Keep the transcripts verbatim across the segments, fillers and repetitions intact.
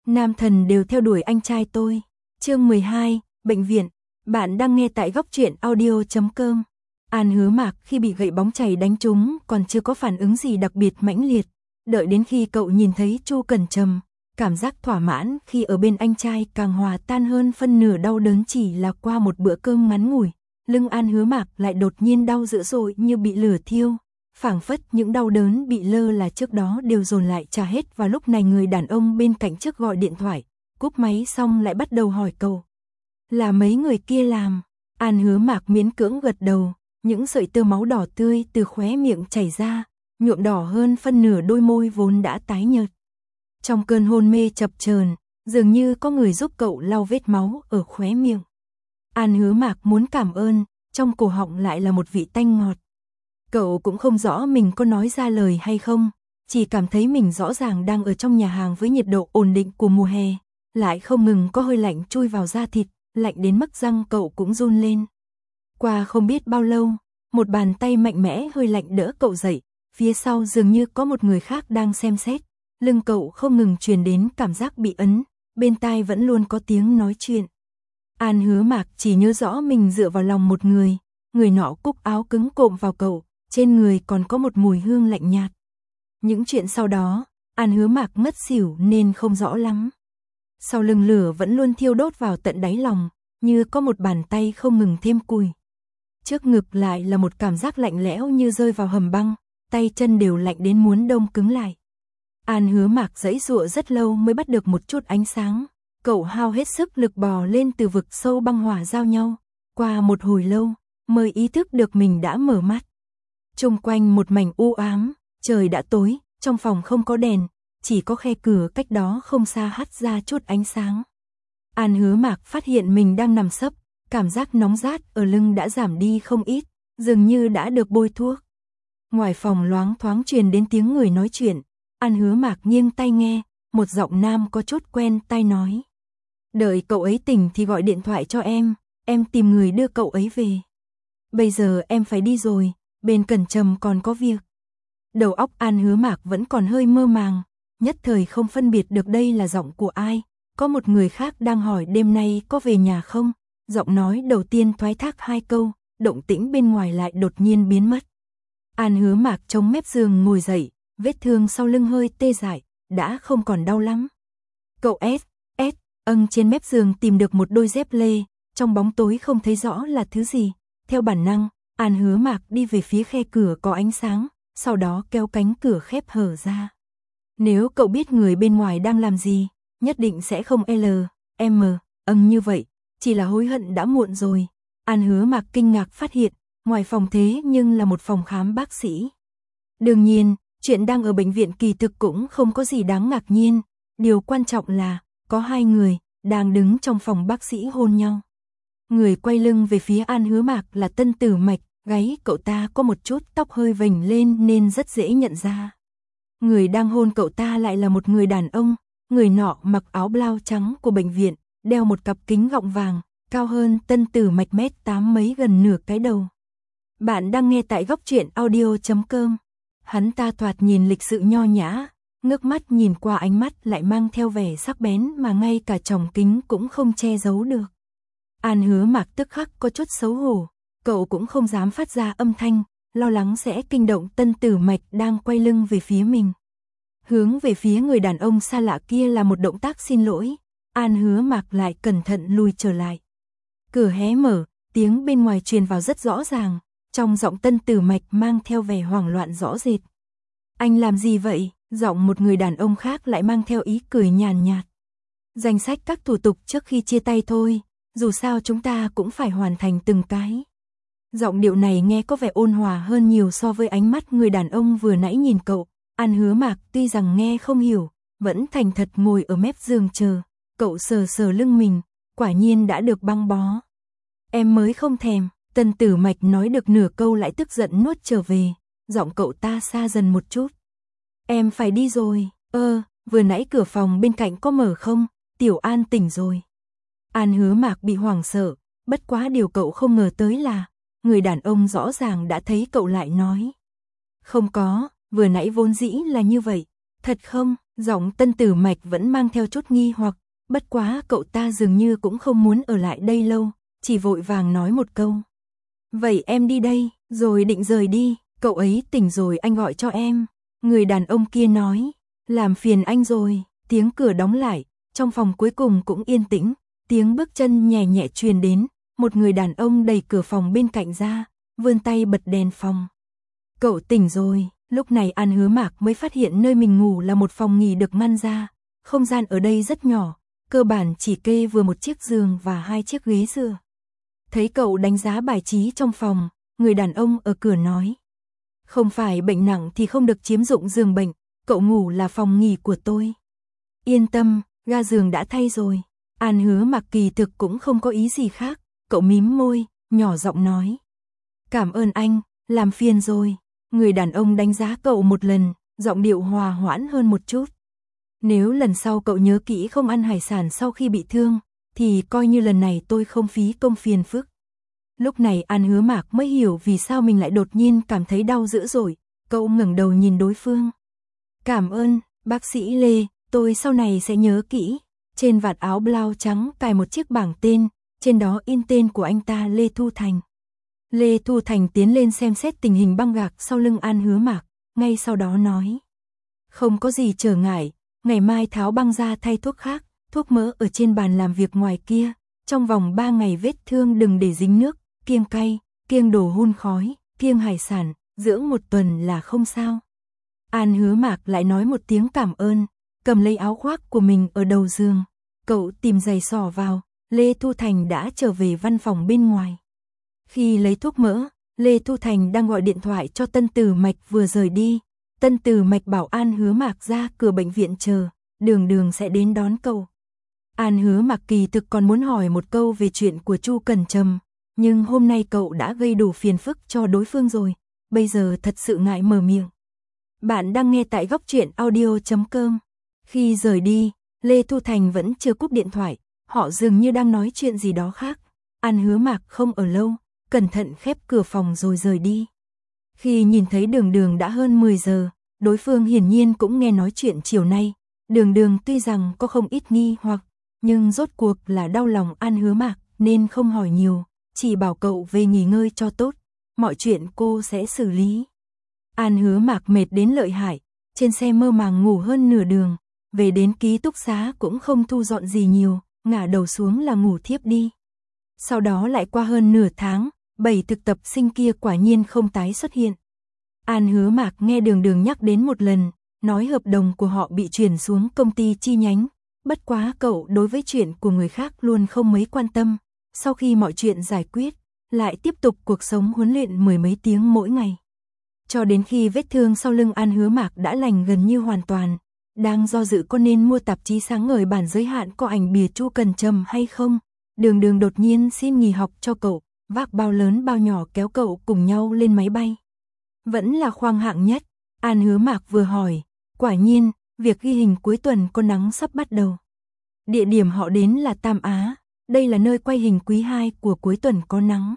Nam thần đều theo đuổi anh trai tôi. Chương mười hai, bệnh viện. Bạn đang nghe tại góc truyện audio chấm com. An Hứa Mạc khi bị gậy bóng chày đánh trúng còn chưa có phản ứng gì đặc biệt mãnh liệt. Đợi đến khi cậu nhìn thấy Chu Cẩn Trầm, cảm giác thỏa mãn khi ở bên anh trai càng hòa tan hơn phân nửa đau đớn chỉ là qua một bữa cơm ngắn ngủi. Lưng An Hứa Mạc lại đột nhiên đau dữ dội như bị lửa thiêu. Phảng phất những đau đớn bị lơ là trước đó đều dồn lại trả hết vào lúc này người đàn ông bên cạnh trước gọi điện thoại, cúp máy xong lại bắt đầu hỏi cậu. Là mấy người kia làm? An Hứa Mạc miễn cưỡng gật đầu, những sợi tơ máu đỏ tươi từ khóe miệng chảy ra, nhuộm đỏ hơn phân nửa đôi môi vốn đã tái nhợt. Trong cơn hôn mê chập chờn, dường như có người giúp cậu lau vết máu ở khóe miệng. An Hứa Mạc muốn cảm ơn, trong cổ họng lại là một vị tanh ngọt. Cậu cũng không rõ mình có nói ra lời hay không, chỉ cảm thấy mình rõ ràng đang ở trong nhà hàng với nhiệt độ ổn định của mùa hè, lại không ngừng có hơi lạnh chui vào da thịt, lạnh đến mức răng cậu cũng run lên. Qua không biết bao lâu, một bàn tay mạnh mẽ hơi lạnh đỡ cậu dậy, phía sau dường như có một người khác đang xem xét, lưng cậu không ngừng truyền đến cảm giác bị ấn, bên tai vẫn luôn có tiếng nói chuyện. An Hứa Mạc chỉ nhớ rõ mình dựa vào lòng một người, người nọ cúc áo cứng cộm vào cậu, trên người còn có một mùi hương lạnh nhạt. Những chuyện sau đó, An Hứa Mạc ngất xỉu nên không rõ lắm. Sau lưng lửa vẫn luôn thiêu đốt vào tận đáy lòng, như có một bàn tay không ngừng thêm củi. Trước ngực lại là một cảm giác lạnh lẽo như rơi vào hầm băng, tay chân đều lạnh đến muốn đông cứng lại. An Hứa Mạc giãy giụa rất lâu mới bắt được một chút ánh sáng, cậu hao hết sức lực bò lên từ vực sâu băng hỏa giao nhau, qua một hồi lâu, mới ý thức được mình đã mở mắt. Xung quanh một mảnh u ám, trời đã tối, trong phòng không có đèn, chỉ có khe cửa cách đó không xa hắt ra chút ánh sáng. An Hứa Mạc phát hiện mình đang nằm sấp, cảm giác nóng rát ở lưng đã giảm đi không ít, dường như đã được bôi thuốc. Ngoài phòng loáng thoáng truyền đến tiếng người nói chuyện, An Hứa Mạc nghiêng tai nghe, một giọng nam có chút quen tai nói. Đợi cậu ấy tỉnh thì gọi điện thoại cho em, em tìm người đưa cậu ấy về. Bây giờ em phải đi rồi, bên Cẩn Trầm còn có việc. Đầu óc An Hứa Mạc vẫn còn hơi mơ màng, nhất thời không phân biệt được đây là giọng của ai. Có một người khác đang hỏi đêm nay có về nhà không? Giọng nói đầu tiên thoái thác hai câu, động tĩnh bên ngoài lại đột nhiên biến mất. An Hứa Mạc chống mép giường ngồi dậy, vết thương sau lưng hơi tê dại, đã không còn đau lắm. Cậu S, S, âng trên mép giường tìm được một đôi dép lê, trong bóng tối không thấy rõ là thứ gì. Theo bản năng, An Hứa Mạc đi về phía khe cửa có ánh sáng, sau đó kéo cánh cửa khép hở ra. Nếu cậu biết người bên ngoài đang làm gì, nhất định sẽ không L, M, âng như vậy, chỉ là hối hận đã muộn rồi. An Hứa Mạc kinh ngạc phát hiện, ngoài phòng thế nhưng là một phòng khám bác sĩ. Đương nhiên, chuyện đang ở bệnh viện kỳ thực cũng không có gì đáng ngạc nhiên, điều quan trọng là, có hai người, đang đứng trong phòng bác sĩ hôn nhau. Người quay lưng về phía An Hứa Mạc là Tân Tử Mạch, gáy cậu ta có một chút tóc hơi vểnh lên nên rất dễ nhận ra. Người đang hôn cậu ta lại là một người đàn ông, người nọ mặc áo blau trắng của bệnh viện, đeo một cặp kính gọng vàng, cao hơn Tân Tử Mạch mét tám mấy gần nửa cái đầu. Bạn đang nghe tại góc truyện audio chấm com. Hắn ta thoạt nhìn lịch sự nho nhã, ngước mắt nhìn qua ánh mắt lại mang theo vẻ sắc bén mà ngay cả tròng kính cũng không che giấu được. An Hứa Mạc tức khắc có chút xấu hổ, cậu cũng không dám phát ra âm thanh, lo lắng sẽ kinh động Tân Tử Mạch đang quay lưng về phía mình. Hướng về phía người đàn ông xa lạ kia là một động tác xin lỗi, An Hứa Mạc lại cẩn thận lùi trở lại. Cửa hé mở, tiếng bên ngoài truyền vào rất rõ ràng, trong giọng Tân Tử Mạch mang theo vẻ hoảng loạn rõ rệt. Anh làm gì vậy? Giọng một người đàn ông khác lại mang theo ý cười nhàn nhạt. Danh sách các thủ tục trước khi chia tay thôi, dù sao chúng ta cũng phải hoàn thành từng cái. Giọng điệu này nghe có vẻ ôn hòa hơn nhiều so với ánh mắt người đàn ông vừa nãy nhìn cậu. An Hứa Mạc tuy rằng nghe không hiểu, vẫn thành thật ngồi ở mép giường chờ. Cậu sờ sờ lưng mình, quả nhiên đã được băng bó. Em mới không thèm. Tân Tử Mạch nói được nửa câu lại tức giận nuốt trở về, giọng cậu ta xa dần một chút. Em phải đi rồi, ơ, vừa nãy cửa phòng bên cạnh có mở không, Tiểu An tỉnh rồi. An Hứa Mạc bị hoảng sợ, bất quá điều cậu không ngờ tới là, người đàn ông rõ ràng đã thấy cậu lại nói. Không có, vừa nãy vốn dĩ là như vậy, thật không, Giọng Tân Tử Mạch vẫn mang theo chút nghi hoặc, bất quá cậu ta dường như cũng không muốn ở lại đây lâu, chỉ vội vàng nói một câu. Vậy em đi đây, rồi định rời đi, cậu ấy tỉnh rồi anh gọi cho em. Người đàn ông kia nói, làm phiền anh rồi, tiếng cửa đóng lại, trong phòng cuối cùng cũng yên tĩnh, tiếng bước chân nhẹ nhẹ truyền đến, một người đàn ông đẩy cửa phòng bên cạnh ra, vươn tay bật đèn phòng. Cậu tỉnh rồi, lúc này An Hứa Mạc mới phát hiện nơi mình ngủ là một phòng nghỉ được ngăn ra, không gian ở đây rất nhỏ, cơ bản chỉ kê vừa một chiếc giường và hai chiếc ghế dựa. Thấy cậu đánh giá bài trí trong phòng, người đàn ông ở cửa nói. Không phải bệnh nặng thì không được chiếm dụng giường bệnh, cậu ngủ là phòng nghỉ của tôi. Yên tâm, ga giường đã thay rồi. An Hứa Mạc kỳ thực cũng không có ý gì khác, cậu mím môi, nhỏ giọng nói. Cảm ơn anh, làm phiền rồi. Người đàn ông đánh giá cậu một lần, giọng điệu hòa hoãn hơn một chút. Nếu lần sau cậu nhớ kỹ không ăn hải sản sau khi bị thương, thì coi như lần này tôi không phí công phiền phức. Lúc này An Hứa Mạc mới hiểu vì sao mình lại đột nhiên cảm thấy đau dữ dội, cậu ngẩng đầu nhìn đối phương. Cảm ơn, bác sĩ Lê, tôi sau này sẽ nhớ kỹ. Trên vạt áo blau trắng cài một chiếc bảng tên, trên đó in tên của anh ta Lê Thu Thành. Lê Thu Thành tiến lên xem xét tình hình băng gạc sau lưng An Hứa Mạc, ngay sau đó nói. Không có gì trở ngại, ngày mai tháo băng ra thay thuốc khác, thuốc mỡ ở trên bàn làm việc ngoài kia, trong vòng ba ngày vết thương đừng để dính nước, kiêng cay, kiêng đồ hun khói, kiêng hải sản, dưỡng một tuần là không sao. An Hứa Mạc lại nói một tiếng cảm ơn, cầm lấy áo khoác của mình ở đầu giường, cậu tìm giày xỏ vào, Lê Thu Thành đã trở về văn phòng bên ngoài. Khi lấy thuốc mỡ, Lê Thu Thành đang gọi điện thoại cho Tân Tử Mạch vừa rời đi, Tân Tử Mạch bảo An Hứa Mạc ra cửa bệnh viện chờ, Đường Đường sẽ đến đón cậu. An Hứa Mạc kỳ thực còn muốn hỏi một câu về chuyện của Chu Cẩn Trầm, nhưng hôm nay cậu đã gây đủ phiền phức cho đối phương rồi, bây giờ thật sự ngại mở miệng. Bạn đang nghe tại góc truyện audio chấm com. Khi rời đi, Lê Thu Thành vẫn chưa cúp điện thoại, họ dường như đang nói chuyện gì đó khác. An Hứa Mạc không ở lâu, cẩn thận khép cửa phòng rồi rời đi. Khi nhìn thấy Đường Đường đã hơn mười giờ, đối phương hiển nhiên cũng nghe nói chuyện chiều nay. Đường Đường tuy rằng có không ít nghi hoặc, nhưng rốt cuộc là đau lòng An Hứa Mạc nên không hỏi nhiều, chỉ bảo cậu về nghỉ ngơi cho tốt, mọi chuyện cô sẽ xử lý. An Hứa Mạc mệt đến lợi hại, trên xe mơ màng ngủ hơn nửa đường, về đến ký túc xá cũng không thu dọn gì nhiều, ngả đầu xuống là ngủ thiếp đi. Sau đó lại qua hơn nửa tháng, bảy thực tập sinh kia quả nhiên không tái xuất hiện. An Hứa Mạc nghe Đường Đường nhắc đến một lần, nói hợp đồng của họ bị chuyển xuống công ty chi nhánh, bất quá cậu đối với chuyện của người khác luôn không mấy quan tâm, sau khi mọi chuyện giải quyết, lại tiếp tục cuộc sống huấn luyện mười mấy tiếng mỗi ngày. Cho đến khi vết thương sau lưng An Hứa Mạc đã lành gần như hoàn toàn, đang do dự có nên mua tạp chí sáng ngời bản giới hạn có ảnh bìa Chu Cẩn Trầm hay không, Đường Đường đột nhiên xin nghỉ học cho cậu, vác bao lớn bao nhỏ kéo cậu cùng nhau lên máy bay. Vẫn là khoang hạng nhất, An Hứa Mạc vừa hỏi, quả nhiên, việc ghi hình cuối tuần có nắng sắp bắt đầu. Địa điểm họ đến là Tam Á, đây là nơi quay hình quý hai của cuối tuần có nắng.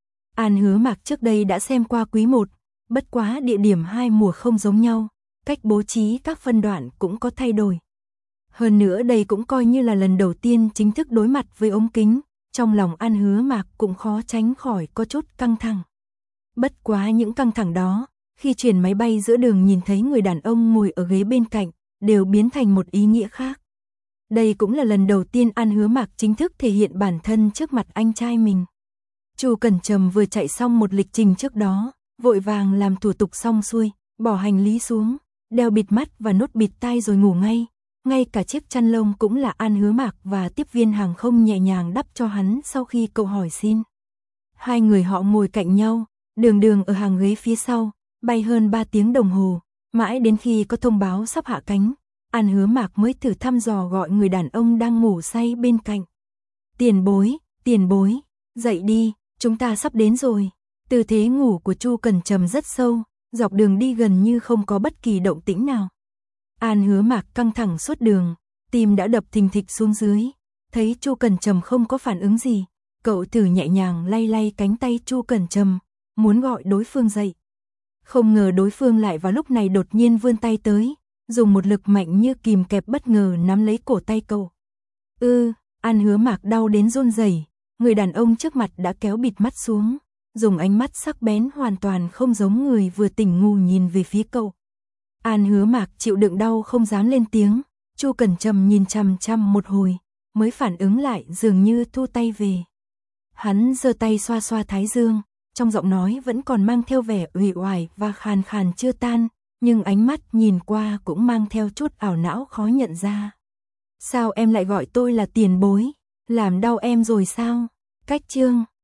An Hứa Mạc trước đây đã xem qua quý một, bất quá địa điểm hai mùa không giống nhau, cách bố trí các phân đoạn cũng có thay đổi. Hơn nữa đây cũng coi như là lần đầu tiên chính thức đối mặt với ống kính, trong lòng An Hứa Mạc cũng khó tránh khỏi có chút căng thẳng. Bất quá những căng thẳng đó, khi chuyển máy bay giữa đường nhìn thấy người đàn ông ngồi ở ghế bên cạnh, đều biến thành một ý nghĩa khác. Đây cũng là lần đầu tiên An Hứa Mạc chính thức thể hiện bản thân trước mặt anh trai mình. Chu Cẩn Trầm vừa chạy xong một lịch trình trước đó, vội vàng làm thủ tục xong xuôi, bỏ hành lý xuống, đeo bịt mắt và nốt bịt tai rồi ngủ ngay. Ngay cả chiếc chăn lông cũng là An Hứa Mạc và tiếp viên hàng không nhẹ nhàng đắp cho hắn sau khi cậu hỏi xin. Hai người họ ngồi cạnh nhau, Đường Đường ở hàng ghế phía sau, bay hơn ba tiếng đồng hồ, mãi đến khi có thông báo sắp hạ cánh, An Hứa Mạc mới thử thăm dò gọi người đàn ông đang ngủ say bên cạnh. Tiền bối, tiền bối, dậy đi, chúng ta sắp đến rồi. Tư thế ngủ của Chu Cẩn Trầm rất sâu, dọc đường đi gần như không có bất kỳ động tĩnh nào. An Hứa Mạc căng thẳng suốt đường, tim đã đập thình thịch xuống dưới, thấy Chu Cẩn Trầm không có phản ứng gì, cậu thử nhẹ nhàng lay lay cánh tay Chu Cẩn Trầm, muốn gọi đối phương dậy. Không ngờ đối phương lại vào lúc này đột nhiên vươn tay tới, dùng một lực mạnh như kìm kẹp bất ngờ nắm lấy cổ tay cậu. Ư, An Hứa Mạc đau đến run rẩy, người đàn ông trước mặt đã kéo bịt mắt xuống, dùng ánh mắt sắc bén hoàn toàn không giống người vừa tỉnh ngủ nhìn về phía cậu. An Hứa Mạc chịu đựng đau không dám lên tiếng, Chu Cẩn Trầm nhìn chằm chằm một hồi, mới phản ứng lại dường như thu tay về. Hắn giơ tay xoa xoa thái dương, trong giọng nói vẫn còn mang theo vẻ uể oải và khàn khàn chưa tan, nhưng ánh mắt nhìn qua cũng mang theo chút ảo não khó nhận ra. Sao em lại gọi tôi là tiền bối? Làm đau em rồi sao? Cách chương